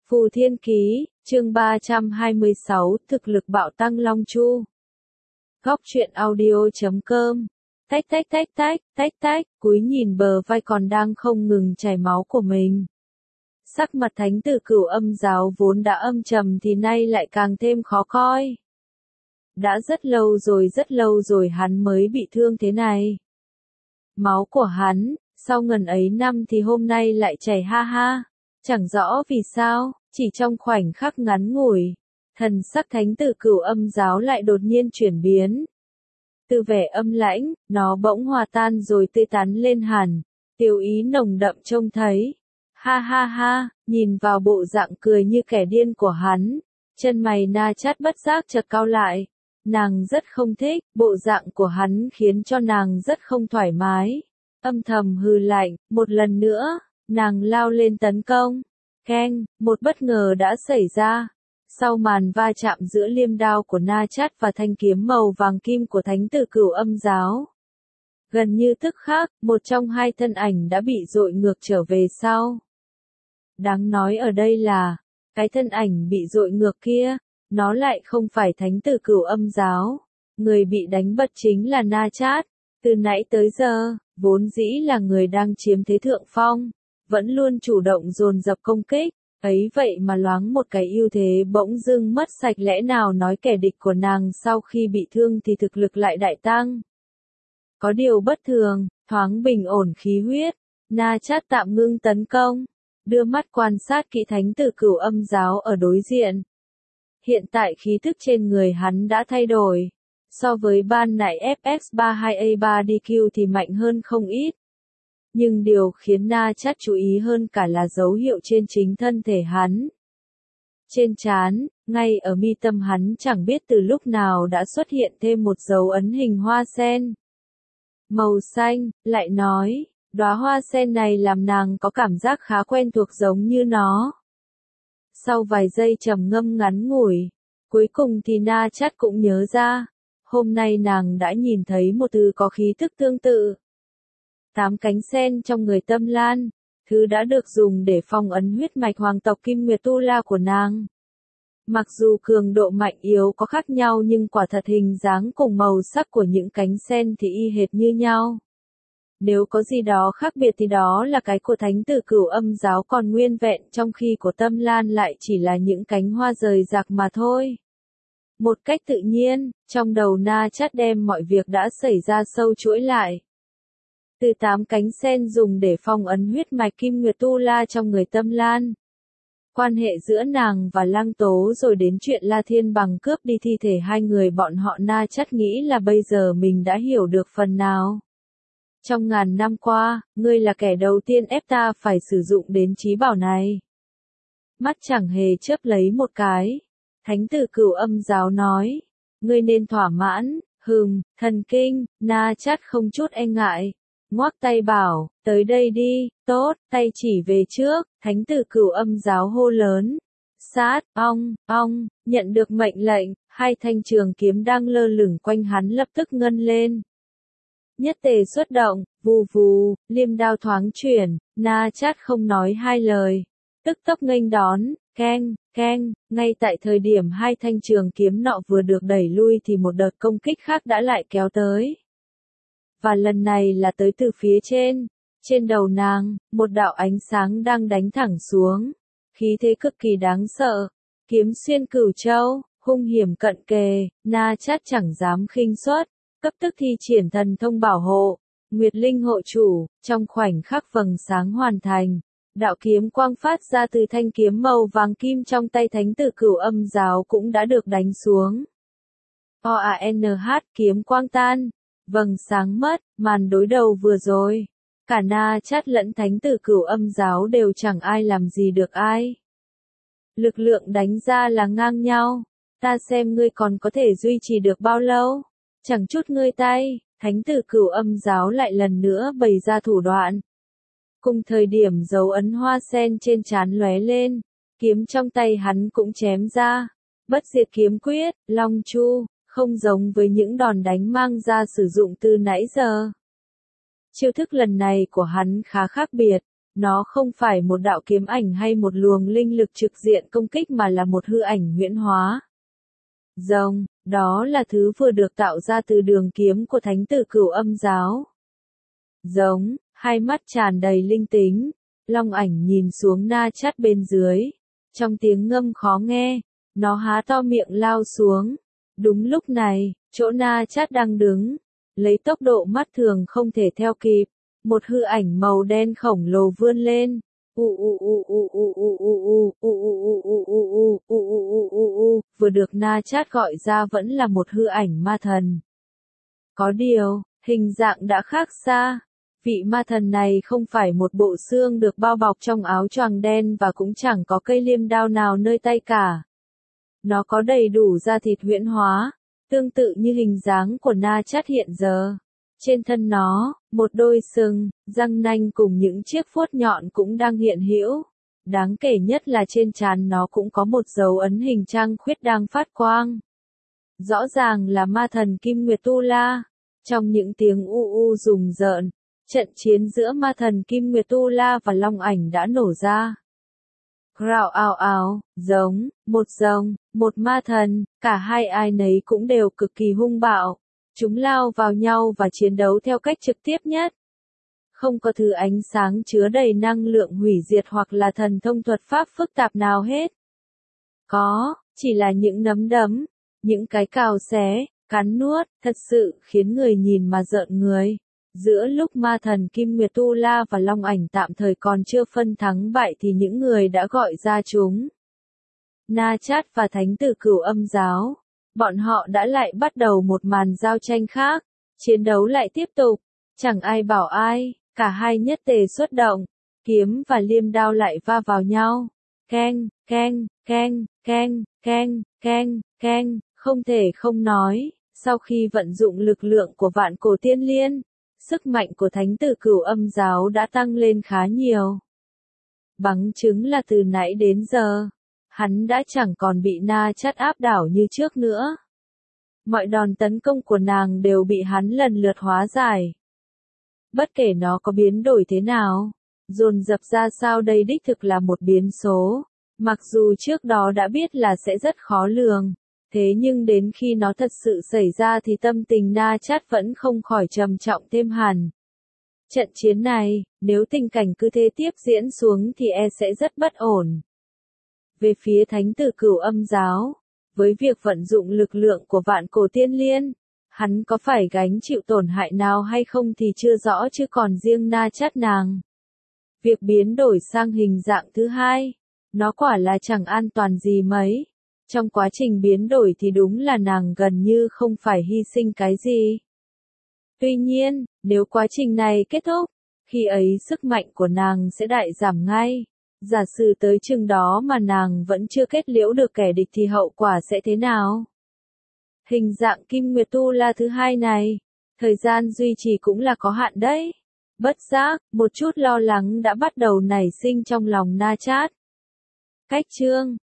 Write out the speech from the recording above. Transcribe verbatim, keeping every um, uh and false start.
Phù Thiên Ký, chương ba trăm hai mươi sáu, thực lực bạo tăng Long Chu. Góc truyện audio chấm com. Tách tách tách tách, tách tách, cúi nhìn bờ vai còn đang không ngừng chảy máu của mình. Sắc mặt thánh tử Cửu Âm giáo vốn đã âm trầm thì nay lại càng thêm khó coi. Đã rất lâu rồi rất lâu rồi hắn mới bị thương thế này. Máu của hắn, sau ngần ấy năm thì hôm nay lại chảy ha ha. Chẳng rõ vì sao, chỉ trong khoảnh khắc ngắn ngủi, thần sắc thánh tử Cửu Âm giáo lại đột nhiên chuyển biến. Từ vẻ âm lãnh, nó bỗng hòa tan rồi tươi tắn lên hẳn, tiêu ý nồng đậm trông thấy. Ha ha ha, nhìn vào bộ dạng cười như kẻ điên của hắn, chân mày Na Chát bất giác chợt cau lại. Nàng rất không thích, bộ dạng của hắn khiến cho nàng rất không thoải mái. Âm thầm hừ lạnh, một lần nữa, nàng lao lên tấn công. Keng, một bất ngờ đã xảy ra. Sau màn va chạm giữa liêm đao của Na Chát và thanh kiếm màu vàng kim của thánh tử Cửu Âm giáo, gần như tức khắc, một trong hai thân ảnh đã bị dội ngược trở về sau. Đáng nói ở đây là, cái thân ảnh bị dội ngược kia, nó lại không phải thánh tử Cửu Âm giáo. Người bị đánh bật chính là Na Chát. Từ nãy tới giờ, vốn dĩ là người đang chiếm thế thượng phong, vẫn luôn chủ động dồn dập công kích, ấy vậy mà loáng một cái ưu thế bỗng dưng mất sạch. Lẽ nào nói kẻ địch của nàng sau khi bị thương thì thực lực lại đại tăng? Có điều bất thường, thoáng bình ổn khí huyết, Na Chát tạm ngưng tấn công, đưa mắt quan sát kỹ thánh tử Cửu Âm giáo ở đối diện. Hiện tại khí thức trên người hắn đã thay đổi, so với ban nãy ép ích ba mươi hai A ba D Q thì mạnh hơn không ít. Nhưng điều khiến Na Chát chú ý hơn cả là dấu hiệu trên chính thân thể hắn. Trên trán, ngay ở mi tâm hắn chẳng biết từ lúc nào đã xuất hiện thêm một dấu ấn hình hoa sen màu xanh, lại nói, đóa hoa sen này làm nàng có cảm giác khá quen thuộc giống như nó. Sau vài giây trầm ngâm ngắn ngủi, cuối cùng thì Na Chát cũng nhớ ra, hôm nay nàng đã nhìn thấy một thứ có khí thức tương tự. Tám cánh sen trong người Tâm Lan, thứ đã được dùng để phong ấn huyết mạch hoàng tộc Kim Nguyệt Tu La của nàng. Mặc dù cường độ mạnh yếu có khác nhau nhưng quả thật hình dáng cùng màu sắc của những cánh sen thì y hệt như nhau. Nếu có gì đó khác biệt thì đó là cái của thánh tử Cửu Âm giáo còn nguyên vẹn, trong khi của Tâm Lan lại chỉ là những cánh hoa rời rạc mà thôi. Một cách tự nhiên, trong đầu Na Chát đem mọi việc đã xảy ra sâu chuỗi lại. Từ tám cánh sen dùng để phong ấn huyết mạch Kim Nguyệt Tu La trong người Tâm Lan. Quan hệ giữa nàng và Lăng Tố rồi đến chuyện La Thiên Bằng cướp đi thi thể hai người bọn họ, Na Chát nghĩ là bây giờ mình đã hiểu được phần nào. Trong ngàn năm qua, ngươi là kẻ đầu tiên ép ta phải sử dụng đến trí bảo này. Mắt chẳng hề chớp lấy một cái. Thánh tử Cửu Âm giáo nói, ngươi nên thỏa mãn. Hừm, thần kinh. Na Chát không chút e ngại, ngoắc tay bảo, tới đây đi. Tốt, tay chỉ về trước, thánh tử Cửu Âm giáo hô lớn. Sát, ong, ong, nhận được mệnh lệnh, hai thanh trường kiếm đang lơ lửng quanh hắn lập tức ngân lên. Nhất tề xuất động, vù vù, liêm đao thoáng chuyển, Na Chát không nói hai lời, tức tốc nghênh đón. Keng, keng, ngay tại thời điểm hai thanh trường kiếm nọ vừa được đẩy lui thì một đợt công kích khác đã lại kéo tới. Và lần này là tới từ phía trên. Trên đầu nàng, một đạo ánh sáng đang đánh thẳng xuống. Khí thế cực kỳ đáng sợ. Kiếm xuyên cửu châu, hung hiểm cận kề, Na Chát chẳng dám khinh suất, cấp tức thi triển thần thông bảo hộ. Nguyệt Linh hộ chủ, trong khoảnh khắc vầng sáng hoàn thành. Đạo kiếm quang phát ra từ thanh kiếm màu vàng kim trong tay thánh tử Cửu Âm giáo cũng đã được đánh xuống. O A N H, kiếm quang tan, vầng sáng mất, màn đối đầu vừa rồi. Cả Na Chát lẫn thánh tử Cửu Âm giáo đều chẳng ai làm gì được ai. Lực lượng đánh ra là ngang nhau. Ta xem ngươi còn có thể duy trì được bao lâu. Chẳng chút ngươi tay, thánh tử Cửu Âm giáo lại lần nữa bày ra thủ đoạn. Cùng thời điểm dấu ấn hoa sen trên trán lóe lên, kiếm trong tay hắn cũng chém ra. Bất diệt kiếm quyết, Long Chu, không giống với những đòn đánh mang ra sử dụng từ nãy giờ. Chiêu thức lần này của hắn khá khác biệt, Nó không phải một đạo kiếm ảnh hay một luồng linh lực trực diện công kích mà là một hư ảnh huyễn hóa. Rồng, đó là thứ vừa được tạo ra từ đường kiếm của thánh tử Cửu Âm giáo. Giống, hai mắt tràn đầy linh tính, long ảnh nhìn xuống Na Chát bên dưới. Trong tiếng ngâm khó nghe, nó há to miệng lao xuống. Đúng lúc này, chỗ Na Chát đang đứng, lấy tốc độ mắt thường không thể theo kịp, một hư ảnh màu đen khổng lồ vươn lên. U u u u u u u u u u u u u u u u u, vừa được Na Chát gọi ra vẫn là một hư ảnh ma thần. Có điều, hình dạng đã khác xa. Vị ma thần này không phải một bộ xương được bao bọc trong áo choàng đen và cũng chẳng có cây liêm đao nào nơi tay cả. Nó có đầy đủ da thịt huyễn hóa, tương tự như hình dáng của Na Chát hiện giờ. Trên thân nó, một đôi sừng, răng nanh cùng những chiếc vuốt nhọn cũng đang hiện hữu. Đáng kể nhất là trên trán nó cũng có một dấu ấn hình trăng khuyết đang phát quang. Rõ ràng là ma thần Kim Nguyệt Tu La. Trong những tiếng u u rùng rợn, trận chiến giữa ma thần Kim Nguyệt Tu La và Long Ảnh đã nổ ra. Rào ào ào, giống, một rồng, một ma thần, cả hai ai nấy cũng đều cực kỳ hung bạo. Chúng lao vào nhau và chiến đấu theo cách trực tiếp nhất. Không có thứ ánh sáng chứa đầy năng lượng hủy diệt hoặc là thần thông thuật pháp phức tạp nào hết. Có, chỉ là những nấm đấm, những cái cào xé, cắn nuốt, thật sự khiến người nhìn mà rợn người. Giữa lúc ma thần Kim Nguyệt Tu La và Long Ảnh tạm thời còn chưa phân thắng bại thì những người đã gọi ra chúng. Na Chát và thánh tử Cửu Âm giáo. Bọn họ đã lại bắt đầu một màn giao tranh khác. Chiến đấu lại tiếp tục. Chẳng ai bảo ai, cả hai nhất tề xuất động. Kiếm và liêm đao lại va vào nhau. Keng, keng, keng, keng, keng, keng, keng, không thể không nói. Sau khi vận dụng lực lượng của vạn cổ tiên liên, sức mạnh của thánh tử Cửu Âm giáo đã tăng lên khá nhiều. Bằng chứng là từ nãy đến giờ, hắn đã chẳng còn bị Na Chát áp đảo như trước nữa. Mọi đòn tấn công của nàng đều bị hắn lần lượt hóa giải. Bất kể nó có biến đổi thế nào, dồn dập ra sao đây đích thực là một biến số. Mặc dù trước đó đã biết là sẽ rất khó lường, thế nhưng đến khi nó thật sự xảy ra thì tâm tình Na Chát vẫn không khỏi trầm trọng thêm hẳn. Trận chiến này, nếu tình cảnh cứ thế tiếp diễn xuống thì e sẽ rất bất ổn. Về phía thánh tử Cửu Âm giáo, với việc vận dụng lực lượng của vạn cổ tiên liên, hắn có phải gánh chịu tổn hại nào hay không thì chưa rõ chứ còn riêng Na Chát nàng. Việc biến đổi sang hình dạng thứ hai, nó quả là chẳng an toàn gì mấy. Trong quá trình biến đổi thì đúng là nàng gần như không phải hy sinh cái gì. Tuy nhiên, nếu quá trình này kết thúc, khi ấy sức mạnh của nàng sẽ đại giảm ngay. Giả sử tới chừng đó mà nàng vẫn chưa kết liễu được kẻ địch thì hậu quả sẽ thế nào? Hình dạng Kim Nguyệt Tu La thứ hai này, thời gian duy trì cũng là có hạn đấy. Bất giác, một chút lo lắng đã bắt đầu nảy sinh trong lòng Na Chát. Cách chương